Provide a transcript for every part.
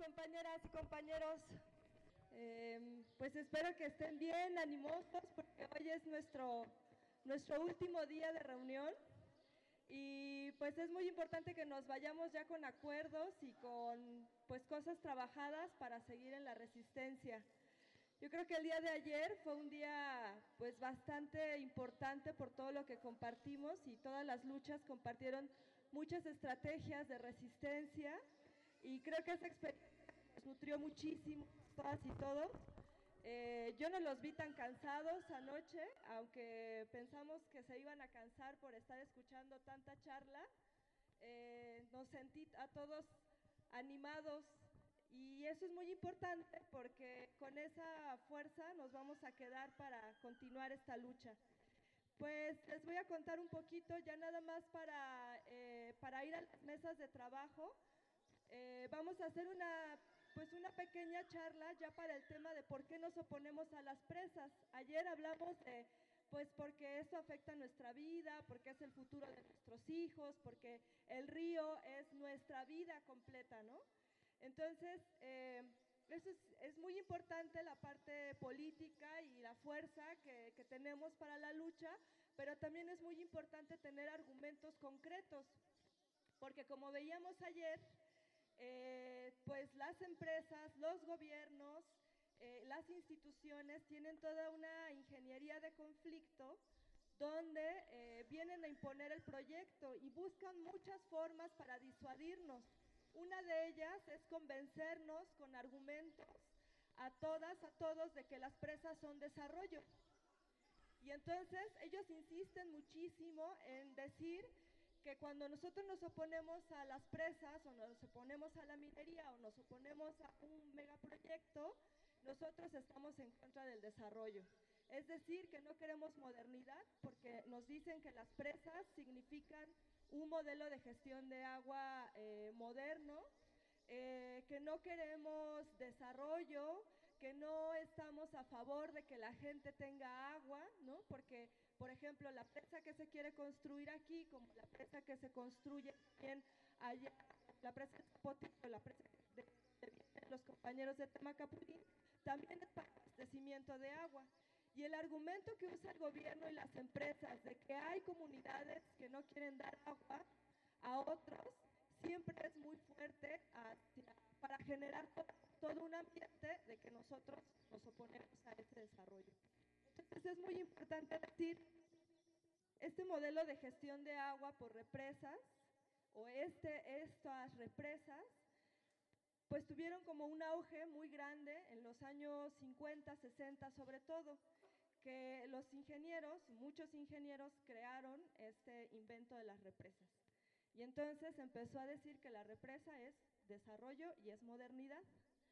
compañeras y compañeros. Pues espero que estén bien, animosos, porque hoy es nuestro último día de reunión y pues es muy importante que nos vayamos ya con acuerdos y con pues cosas trabajadas para seguir en la resistencia. Yo creo que el día de ayer fue un día pues bastante importante por todo lo que compartimos y todas las luchas compartieron muchas estrategias de resistencia y creo que esa experiencia nos nutrió muchísimo, todas y todos. Yo no los vi tan cansados anoche, aunque pensamos que se iban a cansar por estar escuchando tanta charla. Nos sentí a todos animados y eso es muy importante porque con esa fuerza nos vamos a quedar para continuar esta lucha. Pues les voy a contar un poquito, ya nada más para ir a las mesas de trabajo. Vamos a hacer una pequeña charla ya para el tema de por qué nos oponemos a las presas. Ayer hablamos de, pues porque esto afecta nuestra vida, porque es el futuro de nuestros hijos, porque el río es nuestra vida completa, ¿no? Entonces, eso es muy importante la parte política y la fuerza que tenemos para la lucha, pero también es muy importante tener argumentos concretos, porque como veíamos ayer, pues las empresas, los gobiernos, las instituciones tienen toda una ingeniería de conflicto donde vienen a imponer el proyecto y buscan muchas formas para disuadirnos. Una de ellas es convencernos con argumentos a todas, a todos, de que las presas son desarrollo. Y entonces ellos insisten muchísimo en decir que cuando nosotros nos oponemos a las presas o nos oponemos a la minería o nos oponemos a un megaproyecto, nosotros estamos en contra del desarrollo. Es decir, que no queremos modernidad porque nos dicen que las presas significan un modelo de gestión de agua moderno, que no queremos desarrollo, que no estamos a favor de que la gente tenga agua, ¿no? Porque, por ejemplo, la presa que se quiere construir aquí, como la presa que se construye también allá, la presa de Zapotillo, la presa de donde vienen los compañeros de Temacapulín, también es para abastecimiento de agua. Y el argumento que usa el gobierno y las empresas de que hay comunidades que no quieren dar agua a otros, siempre es muy fuerte para generar todo un ambiente de que nosotros nos oponemos a ese desarrollo. Entonces es muy importante decir, este modelo de gestión de agua por represas, o estas represas, pues tuvieron como un auge muy grande en los años 50, 60 sobre todo, que los ingenieros, muchos ingenieros crearon este invento de las represas. Y entonces empezó a decir que la represa es desarrollo y es modernidad.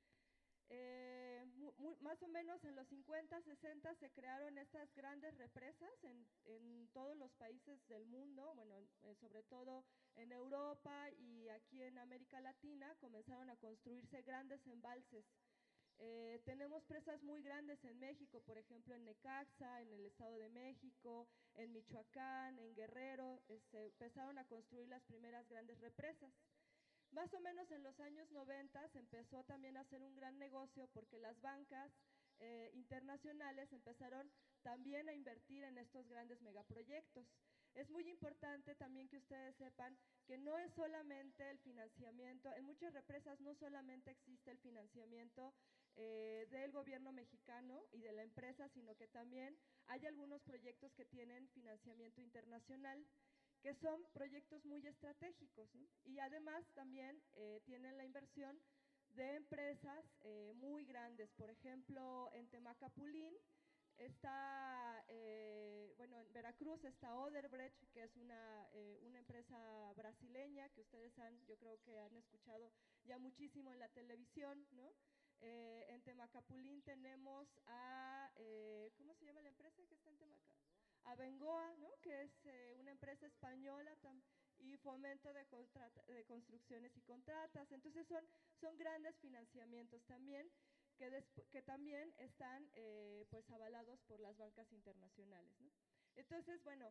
Más o menos en los 50, 60 se crearon estas grandes represas en todos los países del mundo, bueno, sobre todo en Europa y aquí en América Latina comenzaron a construirse grandes embalses. Tenemos presas muy grandes en México, por ejemplo en Necaxa, en el Estado de México, en Michoacán, en Guerrero, se empezaron a construir las primeras grandes represas. Más o menos en los años 90 se empezó también a hacer un gran negocio porque las bancas internacionales empezaron también a invertir en estos grandes megaproyectos. Es muy importante también que ustedes sepan que no es solamente el financiamiento, en muchas represas no solamente existe el financiamiento del gobierno mexicano y de la empresa, sino que también hay algunos proyectos que tienen financiamiento internacional, que son proyectos muy estratégicos, ¿no? Y además también tienen la inversión de empresas muy grandes. Por ejemplo, en Temacapulín está, bueno, en Veracruz está Odebrecht, que es una empresa brasileña que ustedes yo creo que han escuchado ya muchísimo en la televisión, ¿no? En Temacapulín tenemos a, ¿cómo se llama la empresa que está en Temacapulín? A Bengoa, ¿no? Que es una empresa española y fomento de construcciones y contratas. Entonces son grandes financiamientos también que también están pues avalados por las bancas internacionales, ¿no? Entonces, bueno,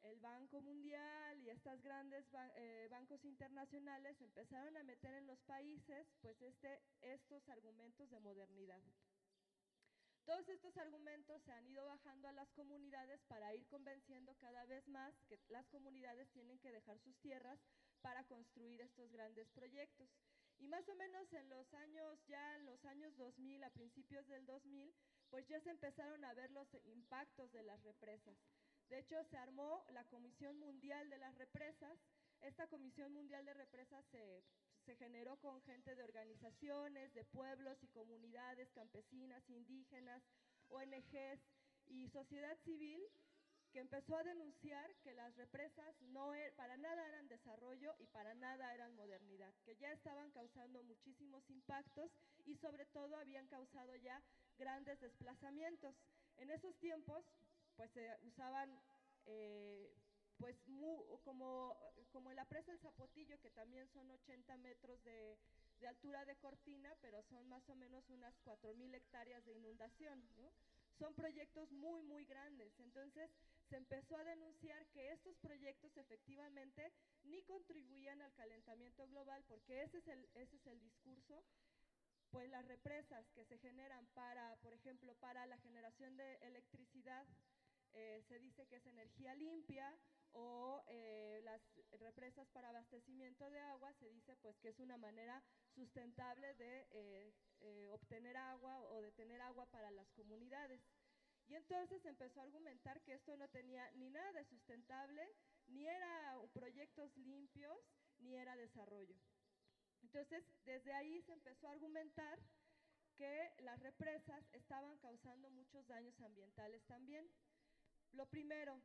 el Banco Mundial y estas grandes bancos internacionales empezaron a meter en los países pues estos argumentos de modernidad. Todos estos argumentos se han ido bajando a las comunidades para ir convenciendo cada vez más que las comunidades tienen que dejar sus tierras para construir estos grandes proyectos. Y más o menos en los años 2000, a principios del 2000, pues ya se empezaron a ver los impactos de las represas. De hecho, se armó la Comisión Mundial de las Represas. Esta Comisión Mundial de Represas se generó con gente de organizaciones, de pueblos y comunidades campesinas, indígenas, ONGs y sociedad civil, que empezó a denunciar que las represas para nada eran desarrollo y para nada eran modernidad, que ya estaban causando muchísimos impactos y sobre todo habían causado ya grandes desplazamientos. En esos tiempos pues se usaban pues como en la presa El Zapotillo, que también son 80 metros de altura de cortina, pero son más o menos unas 4,000 hectáreas de inundación, ¿no? Son proyectos muy, muy grandes. Entonces se empezó a denunciar que estos proyectos efectivamente ni contribuían al calentamiento global, porque ese es el discurso. Pues las represas que se generan por ejemplo, para la generación de electricidad, se dice que es energía limpia, o las represas para abastecimiento de agua, se dice pues que es una manera sustentable de obtener agua o de tener agua para las comunidades. Y entonces empezó a argumentar que esto no tenía ni nada de sustentable, ni era proyectos limpios, ni era desarrollo. Entonces, desde ahí se empezó a argumentar que las represas estaban causando muchos daños ambientales también. Lo primero,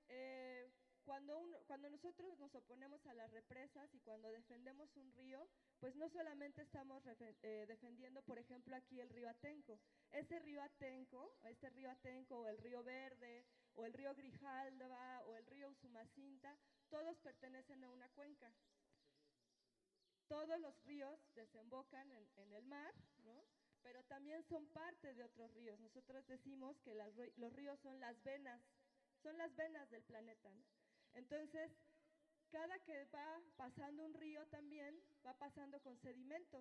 cuando nosotros nos oponemos a las represas y cuando defendemos un río, pues no solamente estamos defendiendo, por ejemplo, aquí el río Atenco. Este río Atenco, o el río Verde, o el río Grijalva, o el río Usumacinta, todos pertenecen a una cuenca. Todos los ríos desembocan en el mar, ¿no? Pero también son parte de otros ríos. Nosotros decimos que los ríos son las venas del planeta, ¿no? Entonces, cada que va pasando un río también va pasando con sedimentos.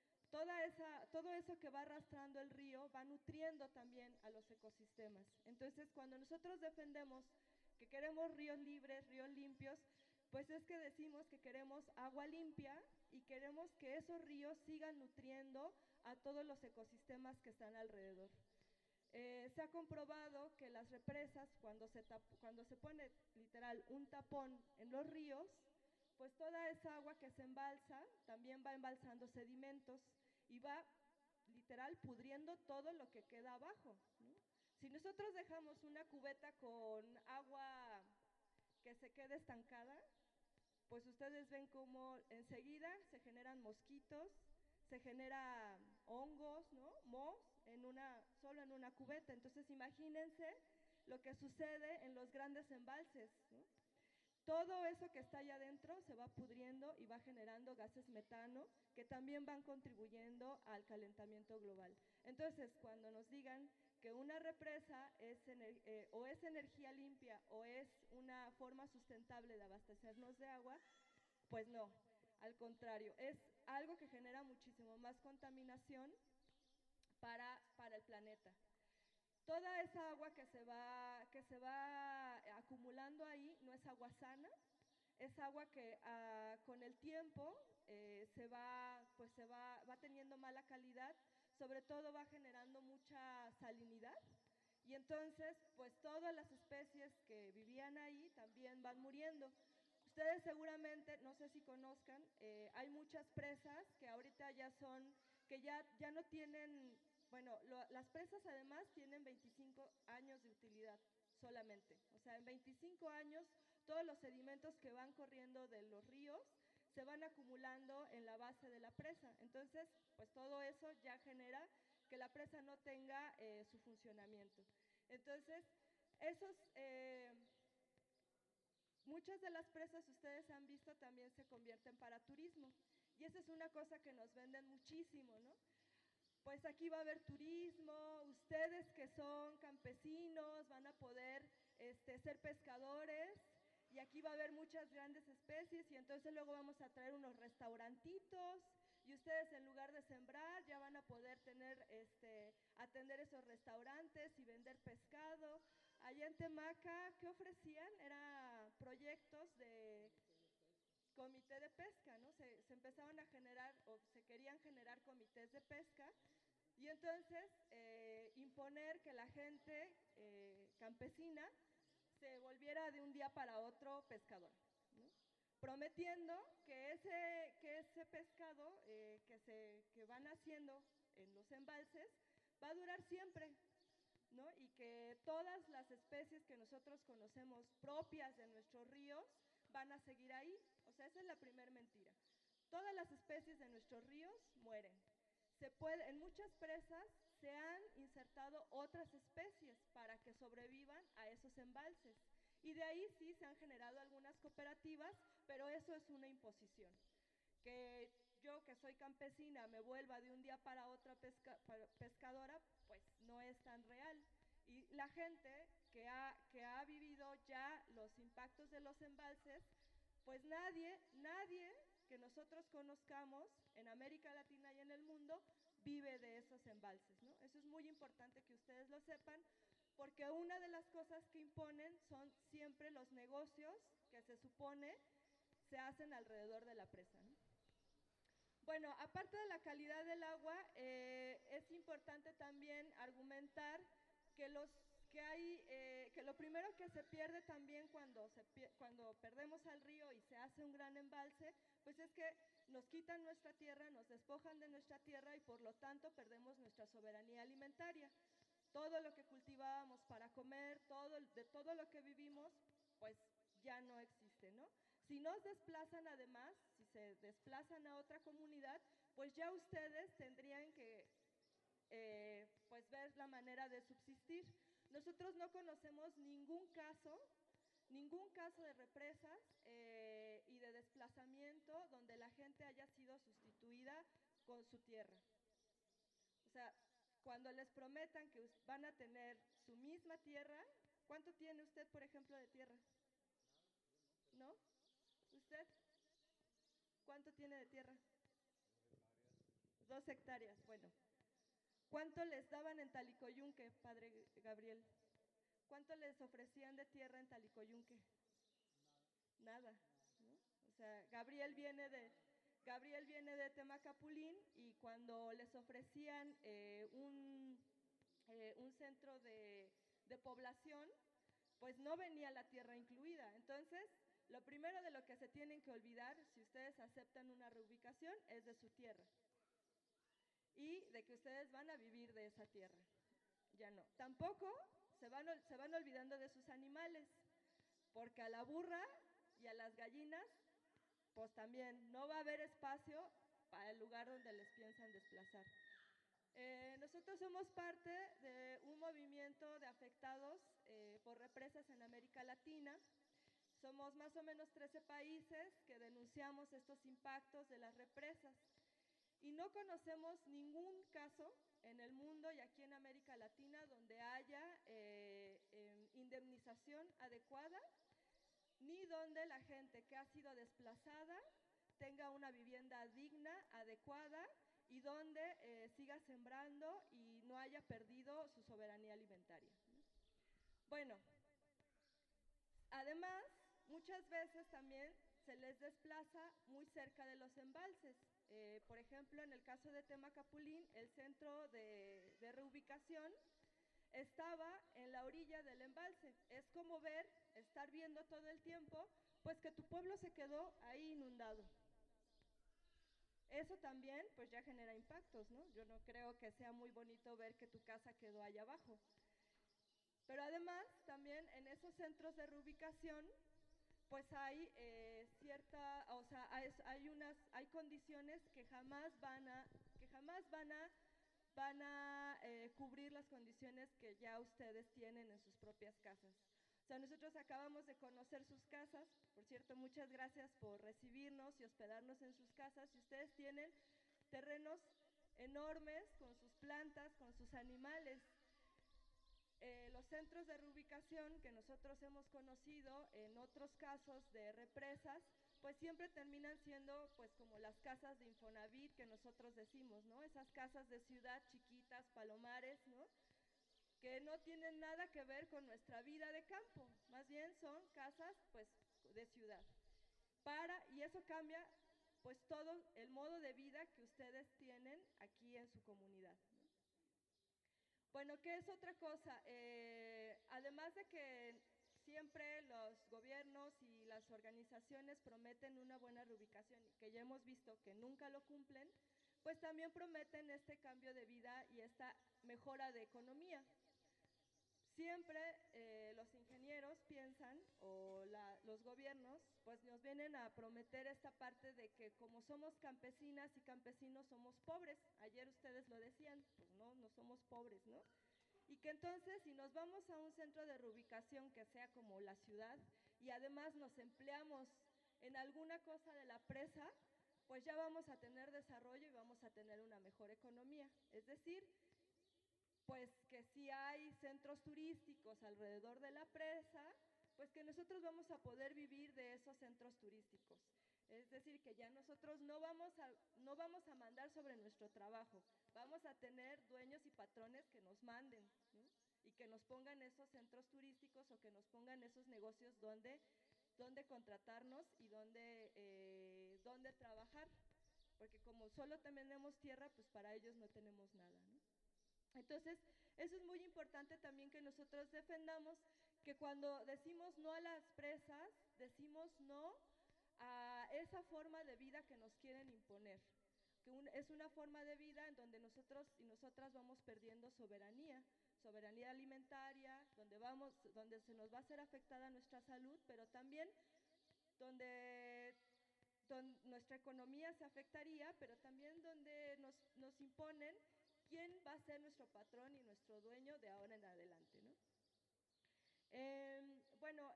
Todo eso que va arrastrando el río va nutriendo también a los ecosistemas. Entonces, cuando nosotros defendemos que queremos ríos libres, ríos limpios, pues es que decimos que queremos agua limpia y queremos que esos ríos sigan nutriendo a todos los ecosistemas que están alrededor. Se ha comprobado que las represas, cuando se pone literal un tapón en los ríos, pues toda esa agua que se embalsa también va embalsando sedimentos y va literal pudriendo todo lo que queda abajo, ¿no? Si nosotros dejamos una cubeta con agua que se quede estancada, pues ustedes ven cómo enseguida se generan mosquitos, se genera hongos, ¿no? Mohos solo en una cubeta. Entonces imagínense lo que sucede en los grandes embalses, ¿no? Todo eso que está allá adentro se va pudriendo y va generando gases metano que también van contribuyendo al calentamiento global. Entonces, cuando nos digan que una represa o es energía limpia o es una forma sustentable de abastecernos de agua, pues no, al contrario, es algo que genera muchísimo más contaminación para el planeta. Toda esa agua que se va acumulando ahí no es agua sana, es agua que con el tiempo va teniendo mala calidad, sobre todo va generando mucha salinidad, y entonces pues todas las especies que vivían ahí también van muriendo. Ustedes seguramente, no sé si conozcan, hay muchas presas que ahorita ya no tienen. Bueno, las presas además tienen 25 años de utilidad solamente. O sea, en 25 años todos los sedimentos que van corriendo de los ríos se van acumulando en la base de la presa. Entonces, pues todo eso ya genera que la presa no tenga su funcionamiento. Entonces, muchas de las presas, ustedes han visto, también se convierten para turismo. Y esa es una cosa que nos venden muchísimo, ¿no? Pues aquí va a haber turismo, ustedes que son campesinos van a poder ser pescadores y aquí va a haber muchas grandes especies y entonces luego vamos a traer unos restaurantitos y ustedes en lugar de sembrar ya van a poder tener, atender esos restaurantes y vender pescado. Allá en Temaca, ¿qué ofrecían? Era proyectos de comité de pesca, ¿no? Se empezaban a generar o se querían generar comités de pesca y entonces imponer que la gente campesina se volviera de un día para otro pescadora, ¿no? Prometiendo que ese pescado que van haciendo en los embalses va a durar siempre, ¿no? Y que todas las especies que nosotros conocemos propias de nuestros ríos van a seguir ahí. O sea, esa es la primera mentira. Todas las especies de nuestros ríos mueren. En muchas presas se han insertado otras especies para que sobrevivan a esos embalses. Y de ahí sí se han generado algunas cooperativas, pero eso es una imposición. Que yo, que soy campesina, me vuelva de un día para otro pescadora, pues no es tan real. Y la gente que ha vivido ya los impactos de los embalses, pues nadie que nosotros conozcamos en América Latina y en el mundo vive de esos embalses, ¿no? Eso es muy importante que ustedes lo sepan, porque una de las cosas que imponen son siempre los negocios que se supone se hacen alrededor de la presa, ¿no? Bueno, aparte de la calidad del agua, es importante también argumentar que que lo primero que se pierde también cuando perdemos al río y se hace un gran embalse, pues es que nos quitan nuestra tierra, nos despojan de nuestra tierra y por lo tanto perdemos nuestra soberanía alimentaria. Todo lo que cultivábamos para comer, de todo lo que vivimos, pues ya no existe, ¿no? Si nos desplazan además, si se desplazan a otra comunidad, pues ya ustedes tendrían que pues ver la manera de subsistir. Nosotros no conocemos ningún caso de represas y de desplazamiento donde la gente haya sido sustituida con su tierra. O sea, cuando les prometan que van a tener su misma tierra, ¿cuánto tiene usted, por ejemplo, de tierra? ¿No? ¿Usted? ¿Cuánto tiene de tierra? 2 hectáreas, bueno. ¿Cuánto les daban en Talicoyunque, padre Gabriel? ¿Cuánto les ofrecían de tierra en Talicoyunque? Nada, ¿no? O sea, Gabriel viene de Temacapulín y cuando les ofrecían un centro de población, pues no venía la tierra incluida. Entonces, lo primero de lo que se tienen que olvidar, si ustedes aceptan una reubicación, es de su tierra y de que ustedes van a vivir de esa tierra. Ya no. Tampoco se van olvidando de sus animales, porque a la burra y a las gallinas, pues también no va a haber espacio para el lugar donde les piensan desplazar. Nosotros somos parte de un movimiento de afectados por represas en América Latina. Somos más o menos 13 países que denunciamos estos impactos de las represas y no conocemos ningún caso en el mundo y aquí en América Latina donde haya indemnización adecuada ni donde la gente que ha sido desplazada tenga una vivienda digna, adecuada y donde siga sembrando y no haya perdido su soberanía alimentaria. Bueno, además, muchas veces también se les desplaza muy cerca de los embalses. Por ejemplo, en el caso de Temacapulín, el centro de reubicación estaba en la orilla del embalse. Es como estar viendo todo el tiempo, pues que tu pueblo se quedó ahí inundado. Eso también, pues ya genera impactos, ¿no? Yo no creo que sea muy bonito ver que tu casa quedó allá abajo. Pero además, también en esos centros de reubicación, pues hay hay condiciones que jamás van a cubrir las condiciones que ya ustedes tienen en sus propias casas. O sea, nosotros acabamos de conocer sus casas, por cierto, muchas gracias por recibirnos y hospedarnos en sus casas. Y ustedes tienen terrenos enormes con sus plantas, con sus animales. Los centros de reubicación que nosotros hemos conocido en otros casos de represas, pues siempre terminan siendo pues como las casas de Infonavit que nosotros decimos, ¿no? Esas casas de ciudad chiquitas, palomares, ¿no? Que no tienen nada que ver con nuestra vida de campo, más bien son casas pues de ciudad. Y eso cambia pues todo el modo de vida que ustedes tienen aquí en su comunidad, ¿no? Bueno, ¿qué es otra cosa? Además de que siempre los gobiernos y las organizaciones prometen una buena reubicación y que ya hemos visto que nunca lo cumplen, pues también prometen este cambio de vida y esta mejora de economía. Siempre los ingenieros piensan, o los gobiernos, pues nos vienen a prometer esta parte de que como somos campesinas y campesinos somos pobres. Ayer ustedes lo decían, pues no, no somos pobres, ¿no? Y que entonces si nos vamos a un centro de reubicación que sea como la ciudad y además nos empleamos en alguna cosa de la presa, pues ya vamos a tener desarrollo y vamos a tener una mejor economía. Es decir, pues que si hay centros turísticos alrededor de la presa, pues que nosotros vamos a poder vivir de esos centros turísticos. Es decir, que ya nosotros no vamos a mandar sobre nuestro trabajo, vamos a tener dueños y patrones que nos manden, ¿no? Y que nos pongan esos centros turísticos o que nos pongan esos negocios donde contratarnos y donde trabajar. Porque como solo tenemos tierra, pues para ellos no tenemos nada, ¿no? Entonces, eso es muy importante también que nosotros defendamos que cuando decimos no a las presas, decimos no a esa forma de vida que nos quieren imponer, que es una forma de vida en donde nosotros y nosotras vamos perdiendo soberanía, soberanía alimentaria, donde se nos va a ser afectada nuestra salud, pero también donde nuestra economía se afectaría, pero también donde nos imponen quién va a ser nuestro patrón y nuestro dueño de ahora en adelante, ¿no? Bueno,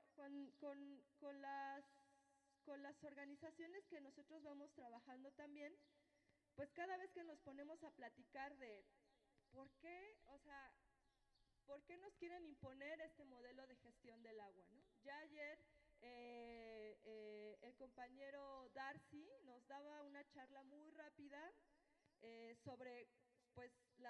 con las organizaciones que nosotros vamos trabajando también, pues cada vez que nos ponemos a platicar de por qué, o sea, por qué nos quieren imponer este modelo de gestión del agua, ¿no? Ya ayer el compañero Darcy nos daba una charla muy rápida sobre pues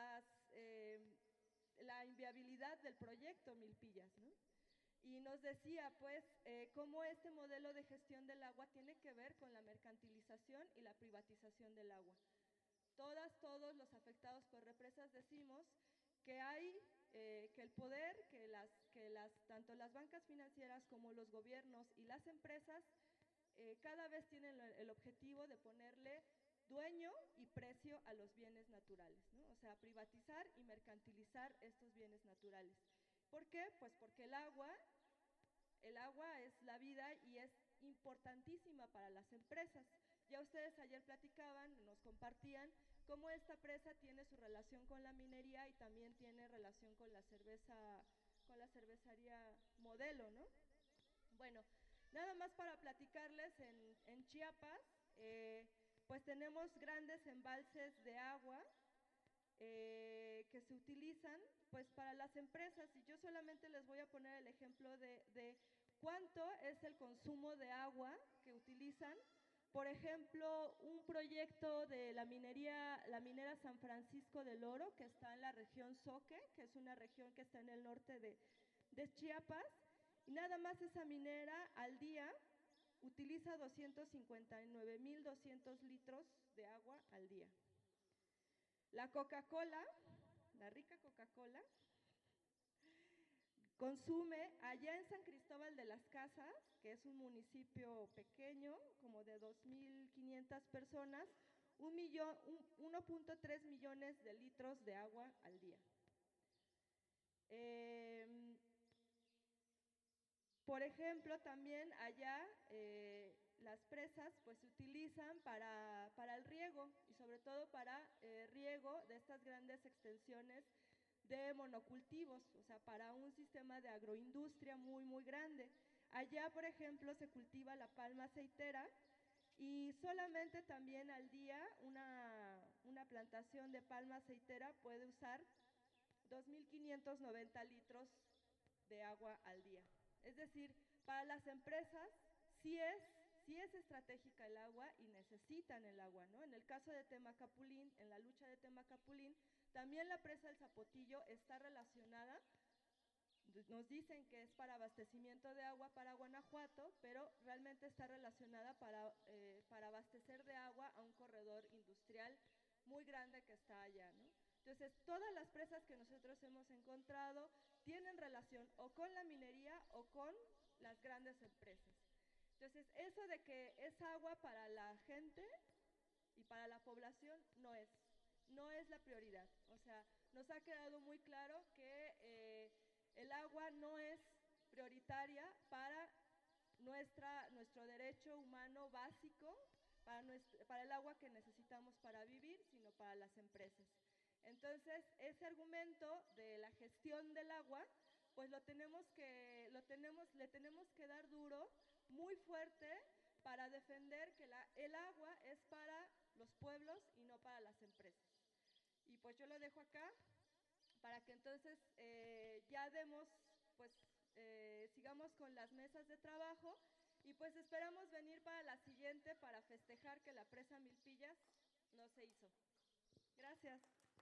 la inviabilidad del proyecto Milpillas, ¿no? Y nos decía, pues, cómo este modelo de gestión del agua tiene que ver con la mercantilización y la privatización del agua. Todos los afectados por represas decimos que que el poder, tanto las bancas financieras como los gobiernos y las empresas cada vez tienen el objetivo de ponerle dueño y precio a los bienes naturales, ¿no? O sea, privatizar y mercantilizar estos bienes naturales. ¿Por qué? Pues porque el agua es la vida y es importantísima para las empresas. Ya ustedes ayer platicaban, nos compartían cómo esta presa tiene su relación con la minería y también tiene relación con con la cervecería Modelo, ¿no? Bueno, nada más para platicarles, en Chiapas, pues tenemos grandes embalses de agua que se utilizan pues para las empresas y yo solamente les voy a poner el ejemplo de cuánto es el consumo de agua que utilizan. Por ejemplo, un proyecto de la minera San Francisco del Oro, que está en la región Soque, que es una región que está en el norte de Chiapas, y nada más esa minera al día utiliza 259,200 litros de agua al día. La Coca-Cola, la rica Coca-Cola, consume allá en San Cristóbal de las Casas, que es un municipio pequeño, como de 2,500 personas, 1.3 millones de litros de agua al día. Por ejemplo, también allá las presas pues se utilizan para el riego y sobre todo para riego de estas grandes extensiones de monocultivos, o sea, para un sistema de agroindustria muy, muy grande. Allá, por ejemplo, se cultiva la palma aceitera y solamente también al día una plantación de palma aceitera puede usar 2.590 litros de agua al día. Es decir, para las empresas sí es estratégica el agua y necesitan el agua, ¿no? En el caso de Temacapulín, en la lucha de Temacapulín, también la presa del Zapotillo está relacionada. Nos dicen que es para abastecimiento de agua para Guanajuato, pero realmente está relacionada para abastecer de agua a un corredor industrial muy grande que está allá, ¿no? Entonces, todas las presas que nosotros hemos encontrado tienen relación o con la minería o con las grandes empresas. Entonces, eso de que es agua para la gente y para la población no es la prioridad. O sea, nos ha quedado muy claro que el agua no es prioritaria para nuestro derecho humano básico, para el agua que necesitamos para vivir, sino para las empresas. Entonces, ese argumento de la gestión del agua, pues le tenemos que dar duro, muy fuerte, para defender que el agua es para los pueblos y no para las empresas. Y pues yo lo dejo acá para que entonces ya sigamos con las mesas de trabajo y pues esperamos venir para la siguiente para festejar que la presa Milpillas no se hizo. Gracias.